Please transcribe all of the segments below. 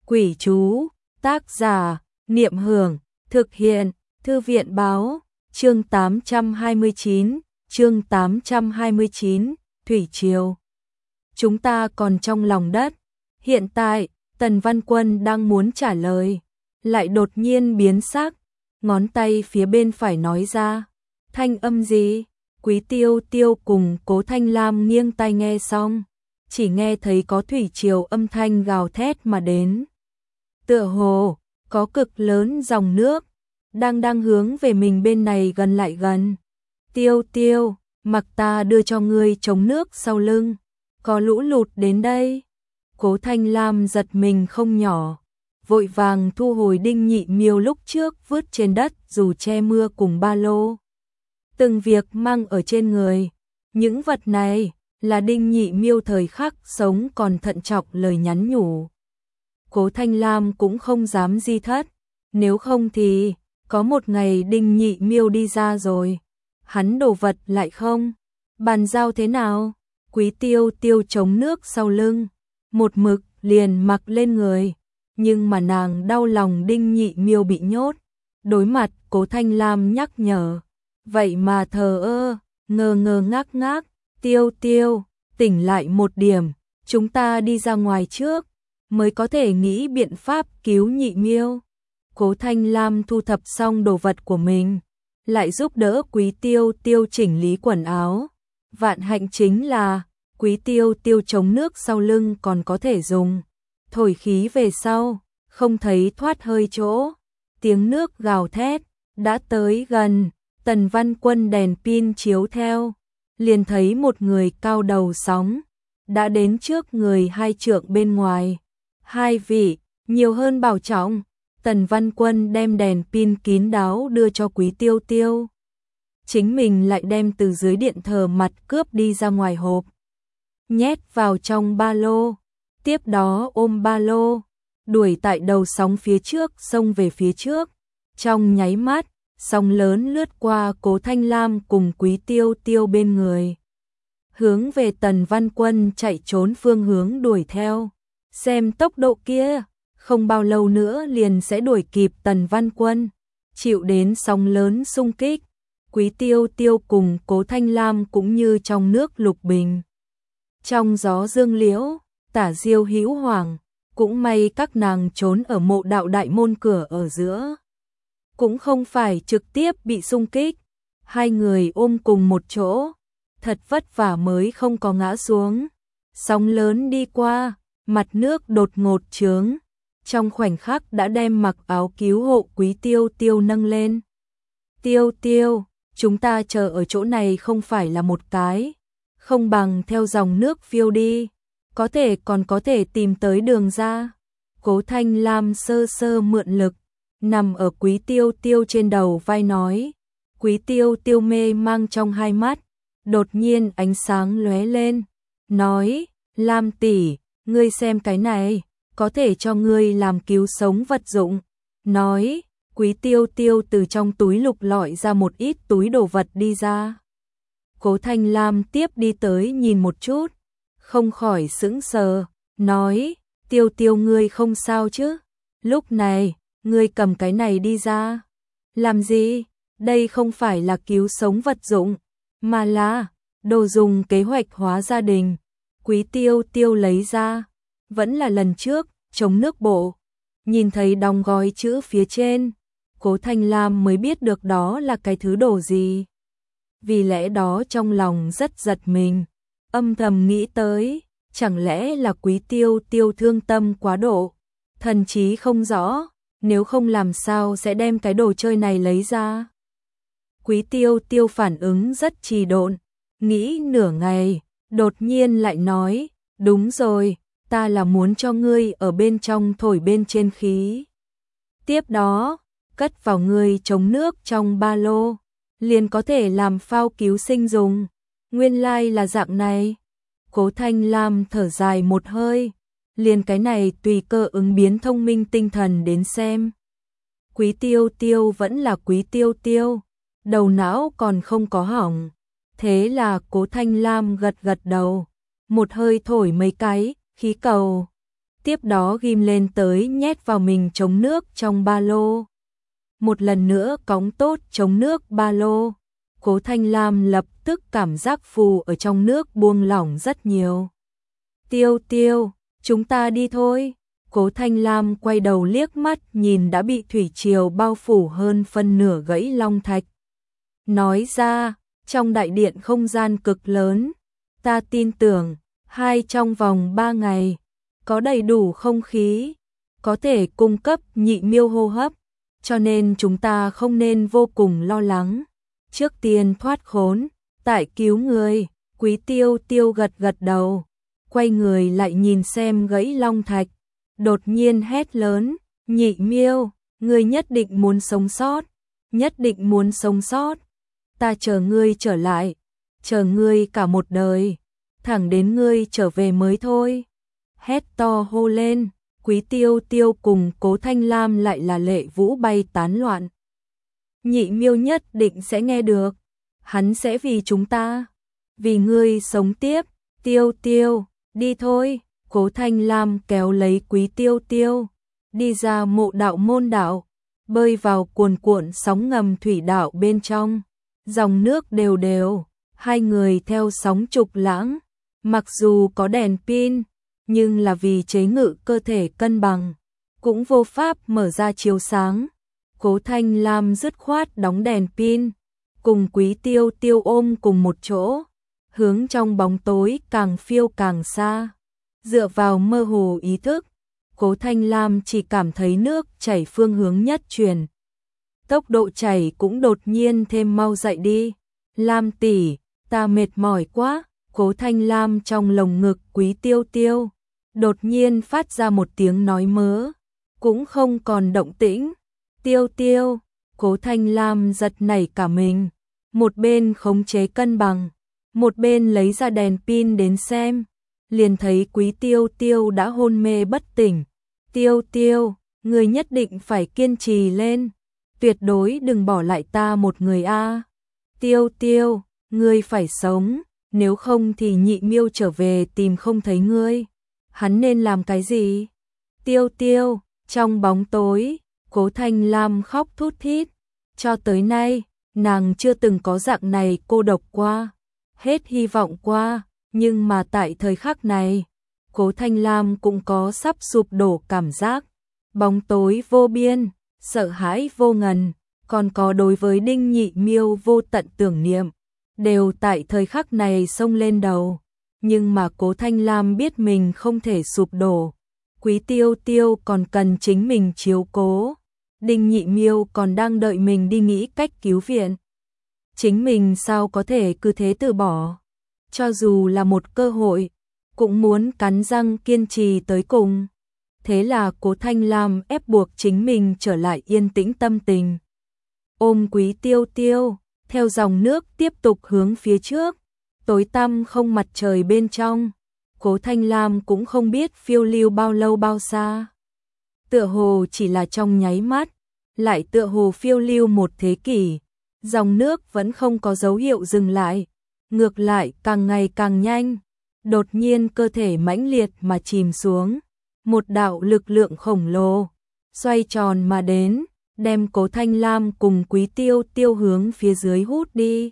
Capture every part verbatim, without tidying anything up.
Quỷ chú, tác giả, Niệm Hưởng, thực hiện, Thư viện báo, chương tám trăm hai mươi chín, chương tám trăm hai mươi chín, Thủy Triều. Chúng ta còn trong lòng đất. Hiện tại, Tần Văn Quân đang muốn trả lời, lại đột nhiên biến sắc, ngón tay phía bên phải nói ra. Thanh âm gì? Quý Tiêu Tiêu cùng Cố Thanh Lam nghiêng tai nghe xong, chỉ nghe thấy có thủy triều âm thanh gào thét mà đến. Tựa hồ, có cực lớn dòng nước, đang đang hướng về mình bên này gần lại gần. Tiêu Tiêu, mặc ta đưa cho ngươi chống nước sau lưng, có lũ lụt đến đây. Cố Thanh Lam giật mình không nhỏ, vội vàng thu hồi Đinh Nhị Miêu lúc trước vứt trên đất dù che mưa cùng ba lô. Từng việc mang ở trên người, những vật này là Đinh Nhị Miêu thời khắc sống còn thận trọng lời nhắn nhủ. Cố Thanh Lam cũng không dám di thất, nếu không thì có một ngày Đinh Nhị Miêu đi ra rồi, hắn đồ vật lại không bàn giao thế nào. Quý Tiêu Tiêu chống nước sau lưng, một mực liền mặc lên người, nhưng mà nàng đau lòng Đinh Nhị Miêu bị nhốt. Đối mặt Cố Thanh Lam nhắc nhở, vậy mà thờ ơ, ngơ ngơ ngác ngác. Tiêu Tiêu, tỉnh lại một điểm, chúng ta đi ra ngoài trước, mới có thể nghĩ biện pháp cứu Nhị Miêu. Cố Thanh Lam thu thập xong đồ vật của mình, lại giúp đỡ Quý Tiêu Tiêu chỉnh lý quần áo. Vạn hạnh chính là Quý Tiêu Tiêu chống nước sau lưng còn có thể dùng, thổi khí về sau, không thấy thoát hơi chỗ. Tiếng nước gào thét đã tới gần, Tần Văn Quân đèn pin chiếu theo, liền thấy một người cao đầu sóng đã đến trước người hai trượng bên ngoài. Hai vị, nhiều hơn bảo trọng. Tần Văn Quân đem đèn pin kín đáo đưa cho Quý Tiêu Tiêu, chính mình lại đem từ dưới điện thờ mặt cướp đi ra ngoài hộp, nhét vào trong ba lô, tiếp đó ôm ba lô, đuổi tại đầu sóng phía trước xông về phía trước. Trong nháy mắt, sóng lớn lướt qua Cố Thanh Lam cùng Quý Tiêu Tiêu bên người, hướng về Tần Văn Quân chạy trốn phương hướng đuổi theo. Xem tốc độ kia, không bao lâu nữa liền sẽ đuổi kịp Tần Văn Quân. Chịu đến sóng lớn xung kích, Quý Tiêu Tiêu cùng Cố Thanh Lam cũng như trong nước lục bình, trong gió dương liễu, tả diêu hữu hoàng. Cũng may các nàng trốn ở mộ đạo đại môn cửa ở giữa, cũng không phải trực tiếp bị xung kích. Hai người ôm cùng một chỗ, thật vất vả mới không có ngã xuống. Sóng lớn đi qua, mặt nước đột ngột chướng, trong khoảnh khắc đã đem mặc áo cứu hộ Quý Tiêu Tiêu nâng lên. Tiêu Tiêu, chúng ta chờ ở chỗ này không phải là một cái, không bằng theo dòng nước phiêu đi, có thể còn có thể tìm tới đường ra. Cố Thanh Lam sơ sơ mượn lực, nằm ở Quý Tiêu Tiêu trên đầu vai nói. Quý Tiêu Tiêu mê mang trong hai mắt, đột nhiên ánh sáng lóe lên, nói, Lam tỷ, ngươi xem cái này, có thể cho ngươi làm cứu sống vật dụng. Nói, Quý Tiêu Tiêu từ trong túi lục lọi ra một ít túi đồ vật đi ra. Cố Thanh Lam tiếp đi tới nhìn một chút, không khỏi sững sờ, nói, Tiêu Tiêu ngươi không sao chứ? Lúc này, ngươi cầm cái này đi ra. Làm gì? Đây không phải là cứu sống vật dụng, mà là đồ dùng kế hoạch hóa gia đình. Quý Tiêu Tiêu lấy ra, vẫn là lần trước, chống nước bộ. Nhìn thấy đóng gói chữ phía trên, Cố Thanh Lam mới biết được đó là cái thứ đồ gì. Vì lẽ đó trong lòng rất giật mình, âm thầm nghĩ tới, chẳng lẽ là Quý Tiêu Tiêu thương tâm quá độ, thần trí không rõ, nếu không làm sao sẽ đem cái đồ chơi này lấy ra. Quý Tiêu Tiêu phản ứng rất trì độn, nghĩ nửa ngày, đột nhiên lại nói, đúng rồi, ta là muốn cho ngươi ở bên trong thổi bên trên khí. Tiếp đó, cất vào ngươi chống nước trong ba lô, liền có thể làm phao cứu sinh dùng. Nguyên lai like là dạng này. Cố Thanh Lam thở dài một hơi, liền cái này tùy cơ ứng biến thông minh tinh thần đến xem. Quý Tiêu Tiêu vẫn là Quý Tiêu Tiêu, đầu não còn không có hỏng. Thế là Cố Thanh Lam gật gật đầu, một hơi thổi mấy cái khí cầu. tiếp đó ghim lên tới nhét vào mình chống nước trong ba lô. Một lần nữa cõng tốt chống nước ba lô, Cố Thanh Lam lập tức cảm giác phù ở trong nước buông lỏng rất nhiều. Tiêu Tiêu, chúng ta đi thôi. Cố Thanh Lam quay đầu liếc mắt nhìn đã bị thủy triều bao phủ hơn phân nửa gãy long thạch. Nói ra, trong đại điện không gian cực lớn, ta tin tưởng, hai trong vòng ba ngày, có đầy đủ không khí, có thể cung cấp nhị miêu hô hấp, cho nên chúng ta không nên vô cùng lo lắng. Trước tiên thoát khốn, tại cứu người. Quý Tiêu Tiêu gật gật đầu, quay người lại nhìn xem gãy long thạch, đột nhiên hét lớn, nhị miêu, ngươi nhất định muốn sống sót, nhất định muốn sống sót, ta chờ ngươi trở lại, chờ ngươi cả một đời, thẳng đến ngươi trở về mới thôi. Hét to hô lên, Quý Tiêu Tiêu cùng Cố Thanh Lam lại là lệ vũ bay tán loạn. Nhị miêu nhất định sẽ nghe được, hắn sẽ vì chúng ta, vì ngươi sống tiếp. Tiêu Tiêu, đi thôi. Cố Thanh Lam kéo lấy Quý Tiêu Tiêu, đi ra mộ đạo môn đạo, bơi vào cuồn cuộn sóng ngầm thủy đạo bên trong, dòng nước đều đều, hai người theo sóng trục lãng, mặc dù có đèn pin, nhưng là vì chế ngự cơ thể cân bằng, cũng vô pháp mở ra chiếu sáng. Cố Thanh Lam dứt khoát đóng đèn pin, cùng Quý Tiêu Tiêu ôm cùng một chỗ, hướng trong bóng tối càng phiêu càng xa. Dựa vào mơ hồ ý thức, Cố Thanh Lam chỉ cảm thấy nước chảy phương hướng nhất truyền. Tốc độ chảy cũng đột nhiên thêm mau dậy đi. Lam tỷ, ta mệt mỏi quá. Cố Thanh Lam trong lồng ngực Quý Tiêu Tiêu, đột nhiên phát ra một tiếng nói mớ, cũng không còn động tĩnh. Tiêu Tiêu, Cố Thanh Lam giật nảy cả mình, một bên khống chế cân bằng, một bên lấy ra đèn pin đến xem, liền thấy Quý Tiêu Tiêu đã hôn mê bất tỉnh. Tiêu Tiêu, người nhất định phải kiên trì lên, tuyệt đối đừng bỏ lại ta một người a. Tiêu Tiêu, ngươi phải sống, nếu không thì nhị miêu trở về tìm không thấy ngươi, hắn nên làm cái gì? Tiêu Tiêu, trong bóng tối, Cố Thanh Lam khóc thút thít, cho tới nay, nàng chưa từng có dạng này cô độc qua, hết hy vọng qua, nhưng mà tại thời khắc này, Cố Thanh Lam cũng có sắp sụp đổ cảm giác, bóng tối vô biên, sợ hãi vô ngần, còn có đối với Đinh Nhị Miêu vô tận tưởng niệm, đều tại thời khắc này xông lên đầu, nhưng mà Cố Thanh Lam biết mình không thể sụp đổ, Quý Tiêu Tiêu còn cần chính mình chiếu cố, Đinh Nhị Miêu còn đang đợi mình đi nghĩ cách cứu viện. Chính mình sao có thể cứ thế từ bỏ, cho dù là một cơ hội, cũng muốn cắn răng kiên trì tới cùng. Thế là Cố Thanh Lam ép buộc chính mình trở lại yên tĩnh tâm tình. Ôm Quý Tiêu Tiêu, theo dòng nước tiếp tục hướng phía trước, tối tăm không mặt trời bên trong. Cố Thanh Lam cũng không biết phiêu lưu bao lâu bao xa. Tựa hồ chỉ là trong nháy mắt, lại tựa hồ phiêu lưu một thế kỷ. Dòng nước vẫn không có dấu hiệu dừng lại, ngược lại càng ngày càng nhanh. Đột nhiên cơ thể mãnh liệt mà chìm xuống, một đạo lực lượng khổng lồ xoay tròn mà đến, đem Cố Thanh Lam cùng Quý Tiêu Tiêu hướng phía dưới hút đi.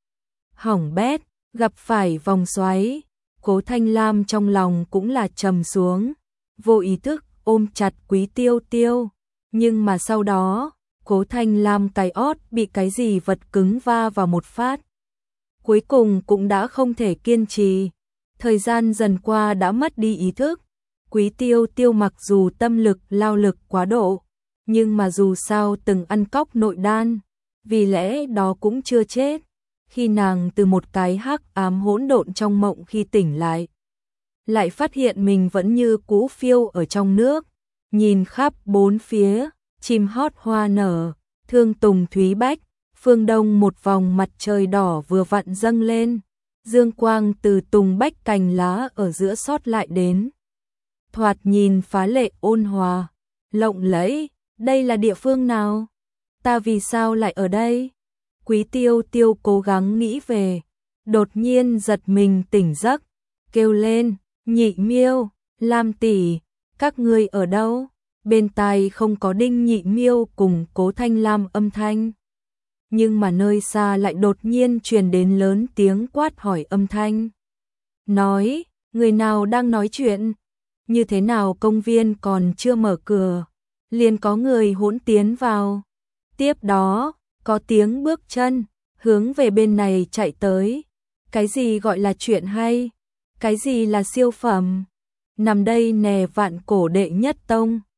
Hỏng bét, gặp phải vòng xoáy, Cố Thanh Lam trong lòng cũng là trầm xuống, vô ý thức ôm chặt Quý Tiêu Tiêu, nhưng mà sau đó, Cố Thanh Lam cái ót bị cái gì vật cứng va vào một phát. Cuối cùng cũng đã không thể kiên trì. Thời gian dần qua đã mất đi ý thức. Quý Tiêu Tiêu mặc dù tâm lực lao lực quá độ, nhưng mà dù sao từng ăn cóc nội đan, vì lẽ đó cũng chưa chết. Khi nàng từ một cái hắc ám hỗn độn trong mộng khi tỉnh lại, lại phát hiện mình vẫn như cũ phiêu ở trong nước, nhìn khắp bốn phía, chim hót hoa nở, thương tùng thúy bách, phương đông một vòng mặt trời đỏ vừa vặn dâng lên, dương quang từ tùng bách cành lá ở giữa sót lại đến. Thoạt nhìn phá lệ ôn hòa, lộng lẫy, đây là địa phương nào? Ta vì sao lại ở đây? Quý Tiêu Tiêu cố gắng nghĩ về, đột nhiên giật mình tỉnh giấc, kêu lên, Nhị Miêu, Lam tỷ, các ngươi ở đâu? Bên tai không có Đinh Nhị Miêu cùng Cố Thanh Lam âm thanh. Nhưng mà nơi xa lại đột nhiên truyền đến lớn tiếng quát hỏi âm thanh. Nói, người nào đang nói chuyện? Như thế nào công viên còn chưa mở cửa, liền có người hỗn tiến vào. Tiếp đó, có tiếng bước chân, hướng về bên này chạy tới. Cái gì gọi là chuyện hay? Cái gì là siêu phẩm? Nằm đây nè vạn cổ đệ nhất tông.